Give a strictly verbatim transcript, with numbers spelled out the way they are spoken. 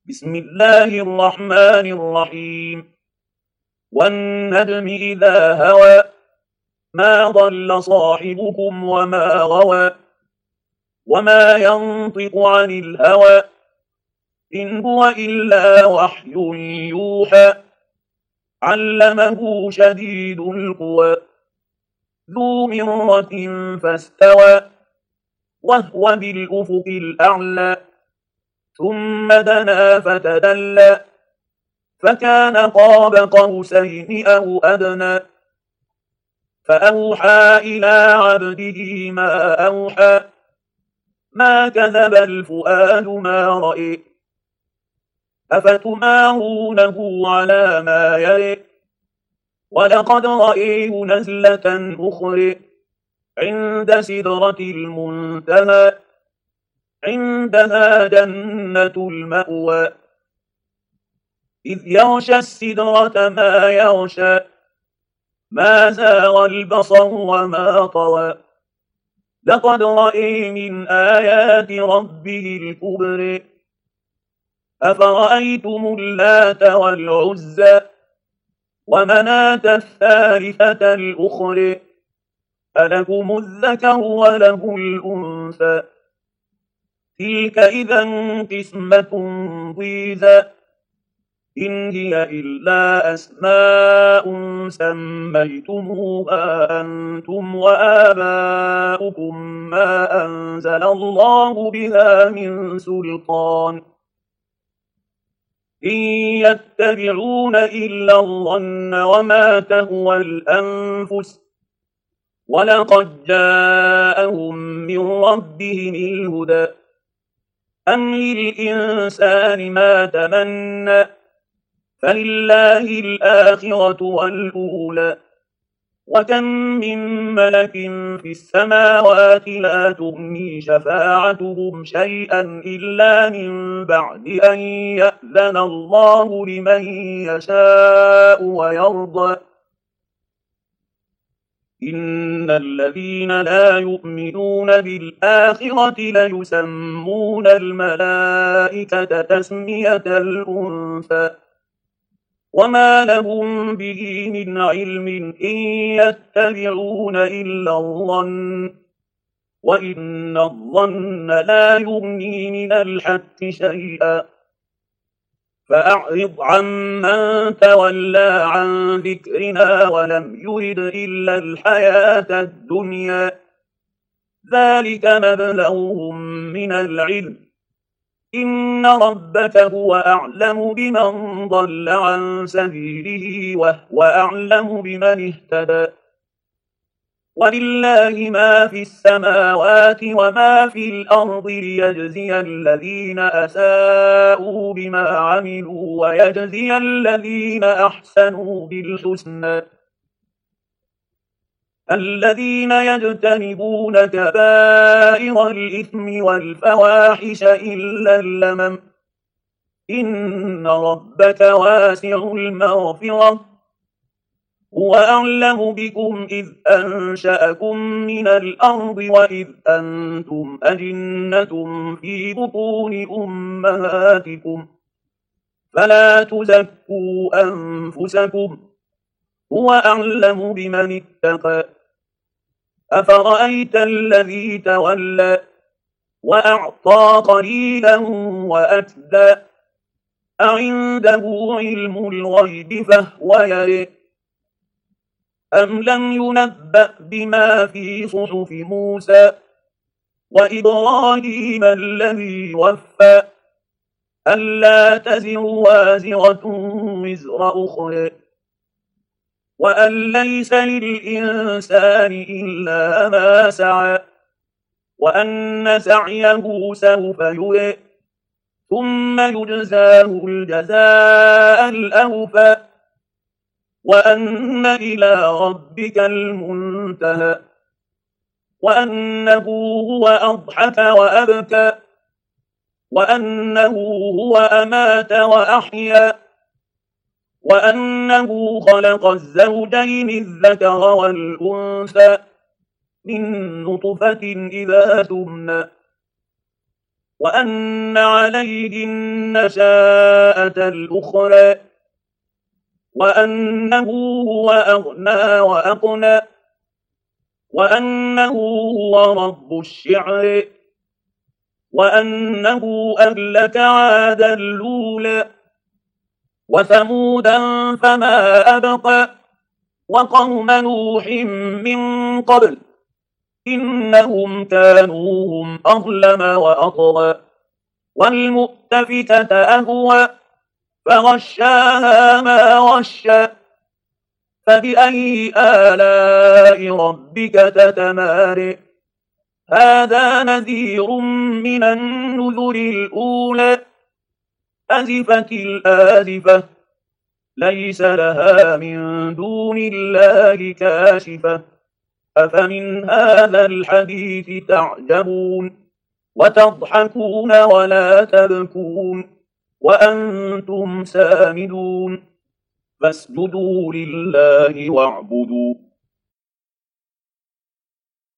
بسم الله الرحمن الرحيم. والنجم إذا هوى ما ضل صاحبكم وما غوى وما ينطق عن الهوى إن هو إلا وحي يوحى علمه شديد القوى ذو مرة فاستوى وهو بالأفق الأعلى ثم دنا فتدلى فكان قاب قوسين أو أدنى فأوحى إلى عبده ما أوحى ما كذب الفؤاد ما رأي أفتمارونه على ما يري ولقد رأيه نزلة أخرى عند سدرة المنتهى عندها جنة المأوى إذ يغشى السدرة ما يغشى ما زاغ البصر وما طوى لقد رأي من آيات ربه الكبر أفرأيتم اللات والعزى ومناة الثالثة الأخرى ألكم الذكر وله الأنثى تلك إذا قسمة ضيزى إن هي إلا أسماء سميتموها أنتم وآباؤكم ما أنزل الله بها من سلطان إن يتبعون إلا الظن وما تهوى الأنفس ولقد جاءهم من ربهم الهدى أم للإنسان ما تمنى فلله الآخرة والأولى وكم من ملك في السماوات لا تغني شفاعتهم شيئا إلا من بعد أن يأذن الله لمن يشاء ويرضى إن الذين لا يؤمنون بالآخرة ليسمون الملائكة تسمية الأنثى وما لهم به من علم إن يتبعون إلا الظن وإن الظن لا يغني من الحق شيئا فأعرض عمن تولى عن ذكرنا ولم يرد إلا الحياة الدنيا ذلك مبلغهم من العلم إن ربك هو أعلم بمن ضل عن سبيله وهو أعلم بمن اهتدى ولله ما في السماوات وما في الأرض ليجزي الذين أساءوا بما عملوا ويجزي الذين أحسنوا بالحسنى الذين يجتنبون كبائر الإثم والفواحش إلا اللمم إن ربك واسع المغفرة هو أعلم بكم إذ أنشأكم من الأرض وإذ أنتم أجنة في بطون أمهاتكم فلا تزكوا أنفسكم هو أعلم بمن اتقى أفرأيت الذي تولى وأعطى قليلا وأكدى أعنده علم الغيب فهو يرى أم لم ينبأ بما في صحف موسى وإبراهيم الذي وفى ألا تزر وازرة وزر أخرى وأن ليس للإنسان إلا ما سعى وأن سعيه سوف يرى ثم يجزاه الجزاء الأوفى وأن إلى ربك المنتهى وأنه هو أضحك وأبكى وأنه هو أمات وأحيا وأنه خلق الزوجين الذكر والأنثى من نطفة إذا تمنى وأن عليه النشاءة الأخرى وأنه هو أغنى وأقنى وأنه هو رب الشعر وأنه أهلك عادا الأولى وثمودا فما أبقى وقوم نوح من قبل إنهم كانوا هم أظلم وأطغى والمؤتفكة أهوى فغشاها ما غشى فبأي آلاء ربك تتمارئ هذا نذير من النذر الأولى أزفت الآزفة ليس لها من دون الله كاشفة أفمن هذا الحديث تعجبون وتضحكون ولا تبكون وأنتم سامدون فاسجدوا لله واعبدوا